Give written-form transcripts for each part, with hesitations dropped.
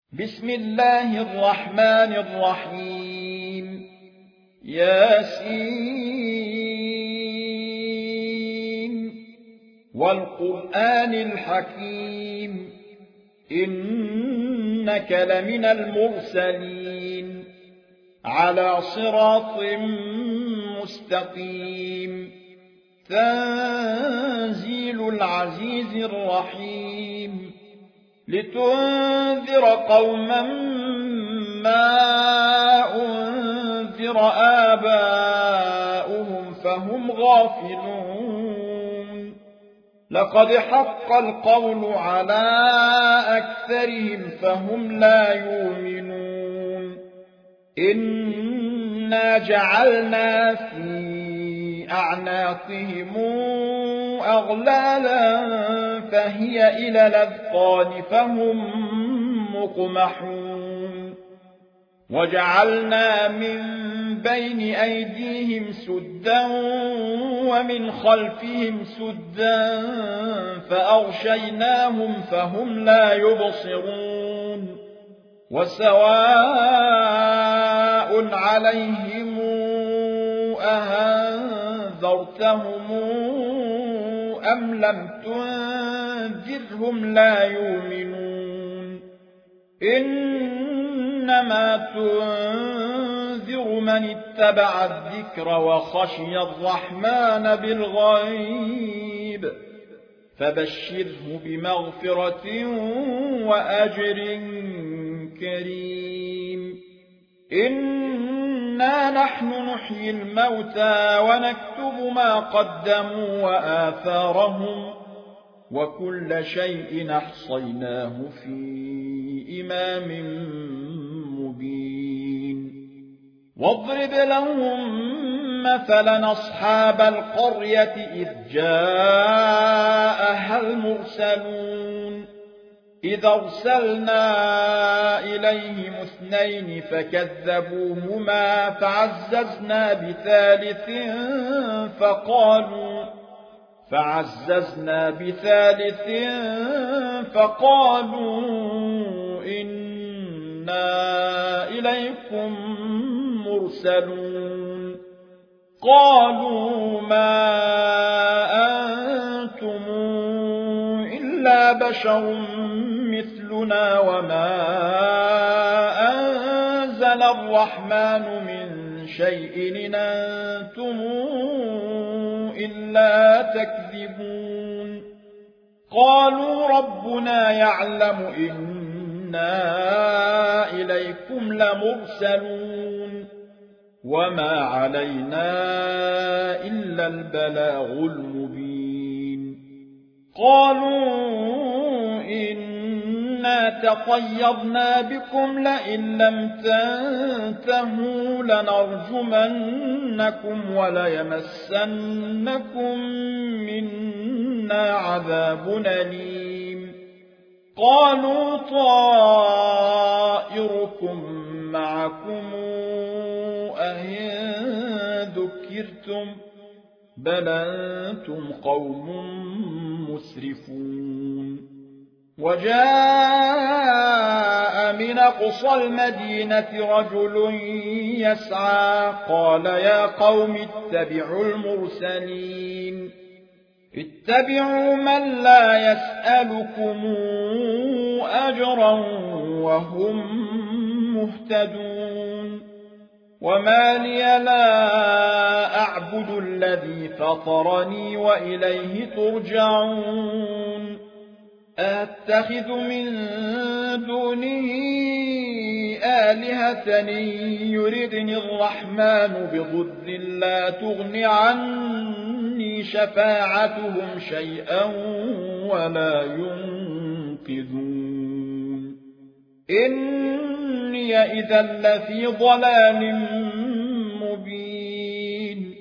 بسم الله الرحمن الرحيم ياسين والقرآن الحكيم إنك لمن المرسلين على صراط مستقيم تنزيل العزيز الرحيم لتنذر قوما ما أنذر آباؤهم فهم غافلون لقد حق القول على أكثرهم فهم لا يؤمنون إنا جعلنا في أعناقهم أغلالا فهي إلى الأذقان فهم مقمحون وجعلنا من بين أيديهم سدا ومن خلفهم سدا فأغشيناهم فهم لا يبصرون وسواء عليهم أهنذرتهم أم لم تنذرهم لا يؤمنون إنما تنذر من اتبع الذكر وخشي الرحمن بالغيب فبشره بمغفرة وأجر كريم إنا نحن نحيي الموتى ونكتب ما قدموا وآثارهم وكل شيء أحصيناه في إمام مبين واضرب لهم مثلا أصحاب القرية إذ جاءها المرسلون إذ أرسلنا إليهم اثنين فكذبوهما فعززنا بثالث فقالوا إنا إليكم مرسلون قالوا ما أنتم إلا بشر مثلنا وما أنزل الرحمن من شيء إن أنتم إلا تكذبون قالوا ربنا يعلم إنا إليكم لمرسلون وما علينا إلا البلاغ المبين قالوا إنا تطيرنا بكم لئن لم تنتهوا لنرجمنكم وليمسنكم منا عذاب أليم قالوا طائركم معكم أئن ذكرتم بل أنتم قوم مسرفون وجاء من أقصى المدينة رجل يسعى قال يا قوم اتبعوا المرسلين اتبعوا من لا يسألكم أجرا وهم مهتدون وما لي لا أعبد الذي فطرني وإليه ترجعون أتخذ من دونه آلهة يردني الرحمن بضر لا تغن عني شفاعتهم شيئا ولا ينقذون إني إذا لفي ضلال مبين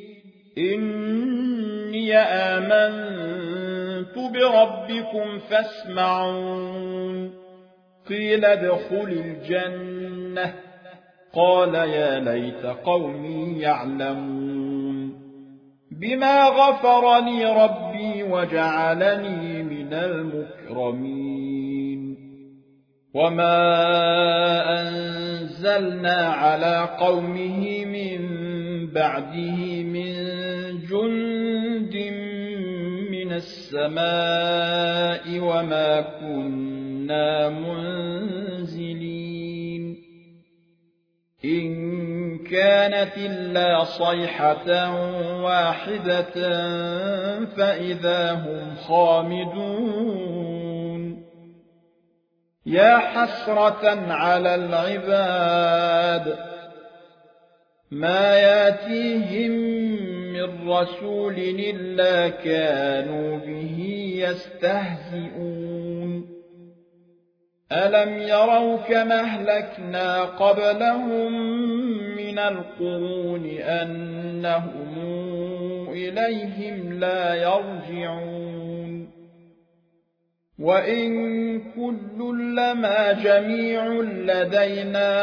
إني آمنت بربكم فاسمعون قيل ادخل الجنة قال يا ليت قومي يعلمون بما غفر لي ربي وجعلني من المكرمين وما أنزلنا على قومه من بعده من جند من السماء وما كنا منزلين إن كانت إلا صيحة واحدة فإذا هم خامدون يا حسرة على العباد ما ياتيهم من رسول إلا كانوا به يستهزئون ألم يروا كما أهلكنا قبلهم من القرون أنهم إليهم لا يرجعون وإن كل لما جميع لدينا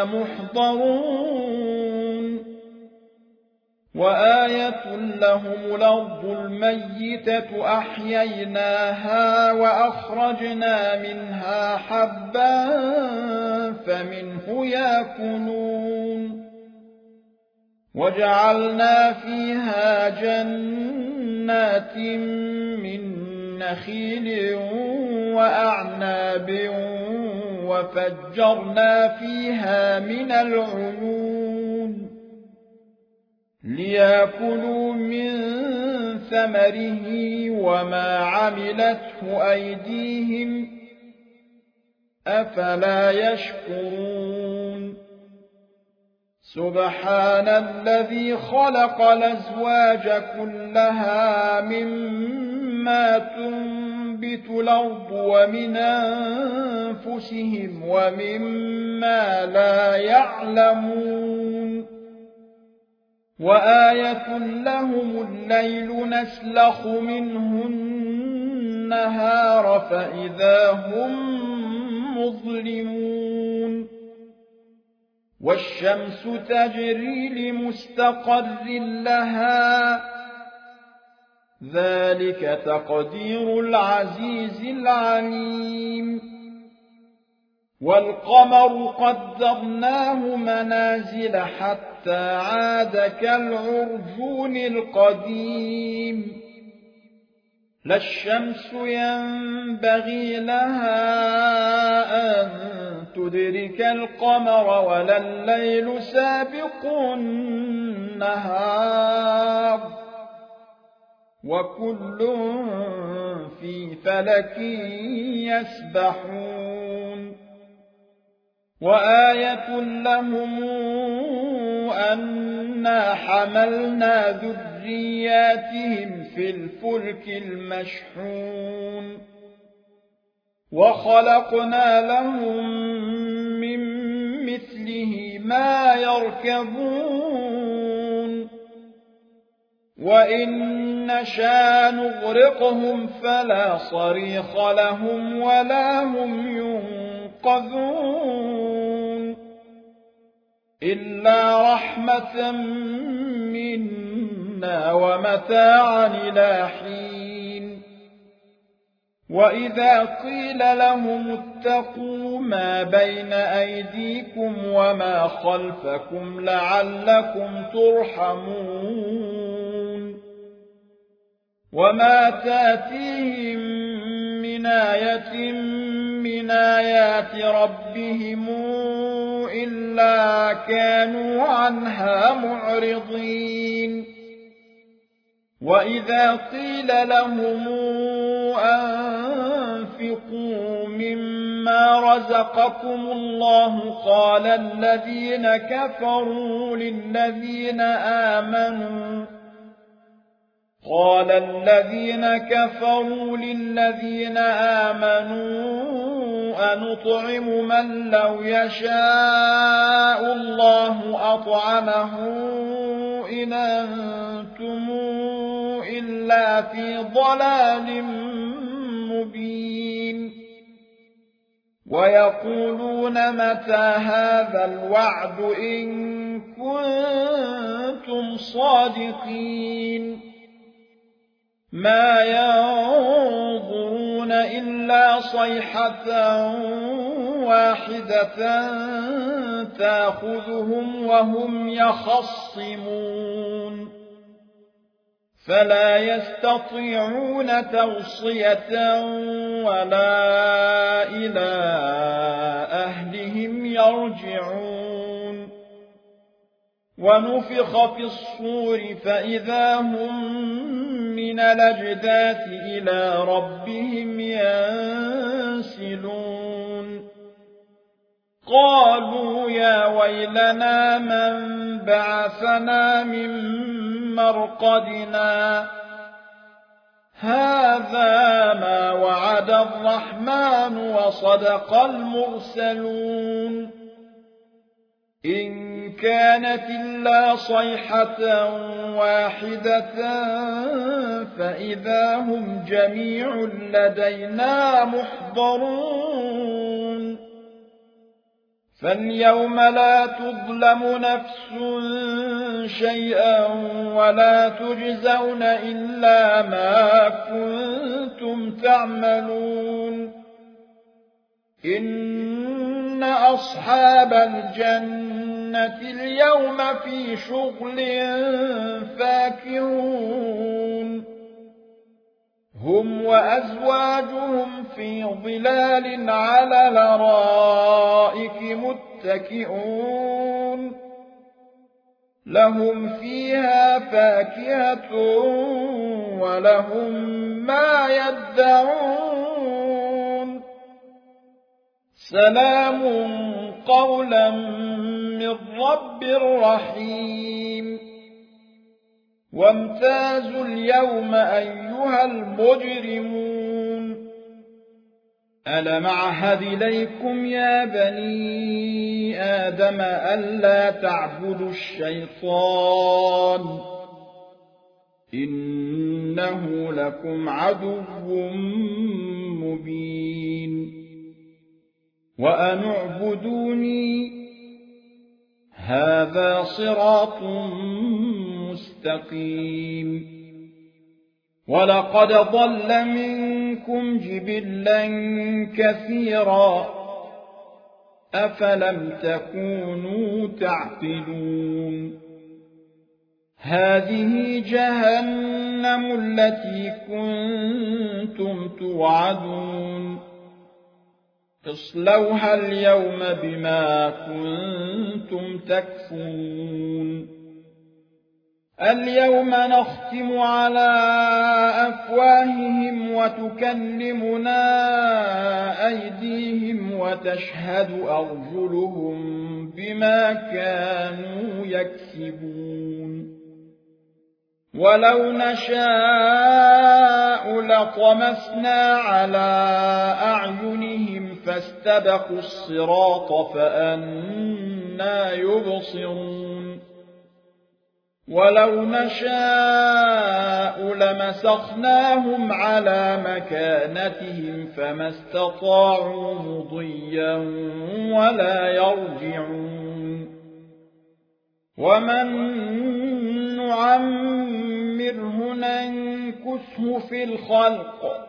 محضرون وآية لهم الأرض الميتة أحييناها وأخرجنا منها حبا فمنه يأكلون وجعلنا فيها جنات من نخيل وأعناب وفجرنا فيها من العيون ليأكلوا من ثمره وما عملته أيديهم أفلا يشكرون سبحان الذي خلق الأزواج كلها مما تنبت الأرض ومن أنفسهم ومما لا يعلمون وآية لهم الليل نسلخ منه النهار فإذا هم مظلمون والشمس تجري لمستقر لها ذلك تقدير العزيز العليم والقمر قدرناه منازل حتى عاد كالعرجون القديم لا الشمس ينبغي لها أن تدرك القمر ولا الليل سابق النهار وكل في فلك يسبحون وآية لهم أنا حملنا ذرياتهم في الفلك المشحون وخلقنا لهم من مثله ما يركبون وإن نشاء نغرقهم فلا صريخ لهم ولا هم ينقذون إلا رحمة منا ومتاعا إلى حين وإذا قيل لهم اتقوا ما بين أيديكم وما خلفكم لعلكم ترحمون وما تاتيهم من آية من آيات ربهم إلا كانوا عنها معرضين وإذا قيل لهم أنفقوا مما رزقكم الله قال الذين كفروا للذين آمنوا أنطعم من لو يشاء الله أطعمه إن أنتم إلا في ضلال مبين ويقولون متى هذا الوعد إن كنتم صادقين ما ينظرون يستطيعون إلا صيحة واحدة تأخذهم وهم يخصمون فلا يستطيعون توصية ولا إلى أهلهم يرجعون ونفخ في الصور فإذا هم من الأجداث إلى ربهم ينسلون قالوا يا ويلنا من بعثنا من مرقدنا هذا ما وعد الرحمن وصدق المرسلون إن كانت إلا صيحة واحدة فإذا هم جميع لدينا محضرون فاليوم لا تظلم نفس شيئا ولا تجزون إلا ما كنتم تعملون إن أصحاب الجنة اليوم في شغل فاكهون هم وأزواجهم في ظلال على الأرائك متكئون لهم فيها فاكهة ولهم ما يدعون سلام قولا من رب رحيم وامتازوا اليوم أيها المجرمون ألم أعهد إليكم يا بني آدم ألا تعبدوا الشيطان إنه لكم عدو مبين وأن اعبدوني هذا صراط مستقيم ولقد ضل منكم جبلا كثيرا أفلم تكونوا تعقلون هذه جهنم التي كنتم توعدون اصلوها اليوم بما كنتم تكفرون اليوم نختم على أفواههم وتكلمنا أيديهم وتشهد أرجلهم بما كانوا يكسبون ولو نشاء لطمسنا على أعينهم فاستبقوا الصراط فأنى يبصرون ولو نشاء لمسخناهم على مكانتهم فما استطاعوا مضيا ولا يرجعون ومن نعمره ننكسه في الخلق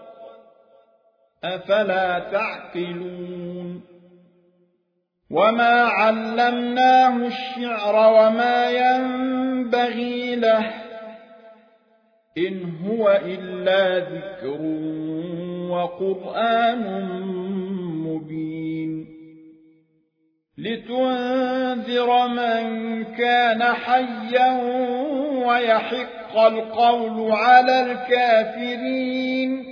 أفلا تعقلون وما علمناه الشعر وما ينبغي له إن هو إلا ذكر وقرآن مبين لتنذر من كان حيا ويحق القول على الكافرين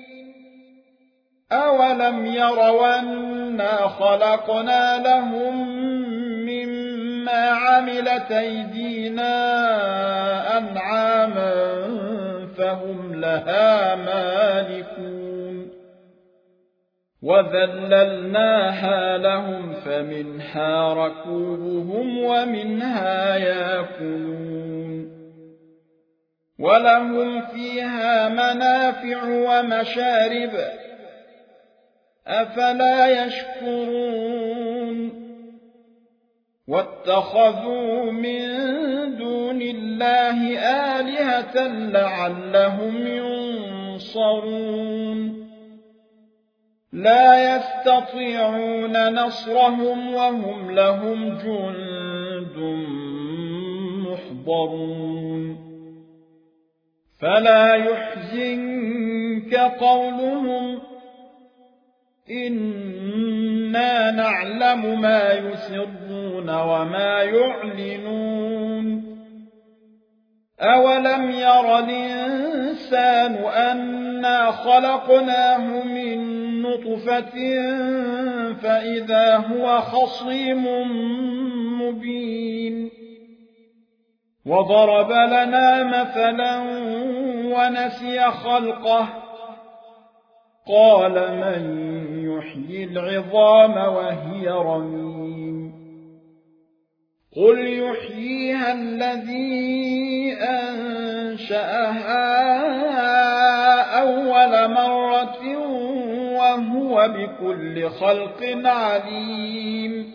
أولم يروا أنا خلقنا لهم مما عملت أيدينا أنعاما فهم لها مالكون وذللناها لهم فمنها ركوبهم ومنها يأكلون ولهم فيها منافع ومشارب أفلا يشكرون واتخذوا من دون الله آلهة لعلهم ينصرون لا يستطيعون نصرهم وهم لهم جند محضرون فلا يحزنك قولهم إنا نعلم ما يسرون وما يعلنون أولم ير الإنسان أنا خلقناه من نطفة فإذا هو خصيم مبين وضرب لنا مثلا ونسي خلقه قال من يحيي العظام وهي رميم قل يحييها الذي أنشأها أول مرة وهو بكل خلق عليم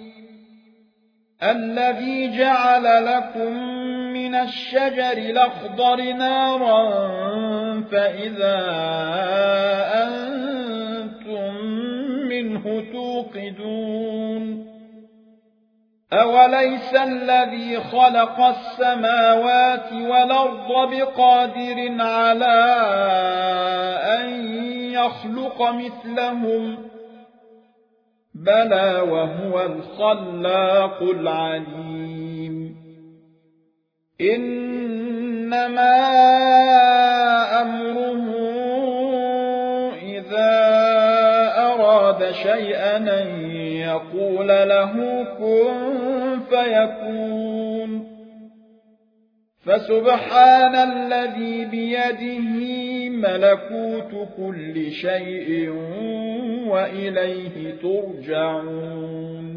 الذي جعل لكم من الشجر الأخضر نارا فإذا أنتم منه توقدون أوليس الذي خلق السماوات والأرض بقادر على أن يخلق مثلهم بلى وهو الخلاق العليم إنما أمره إذا أراد شيئا أن يقول له كن فيكون فسبحان الذي بيده ملكوت كل شيء وإليه ترجعون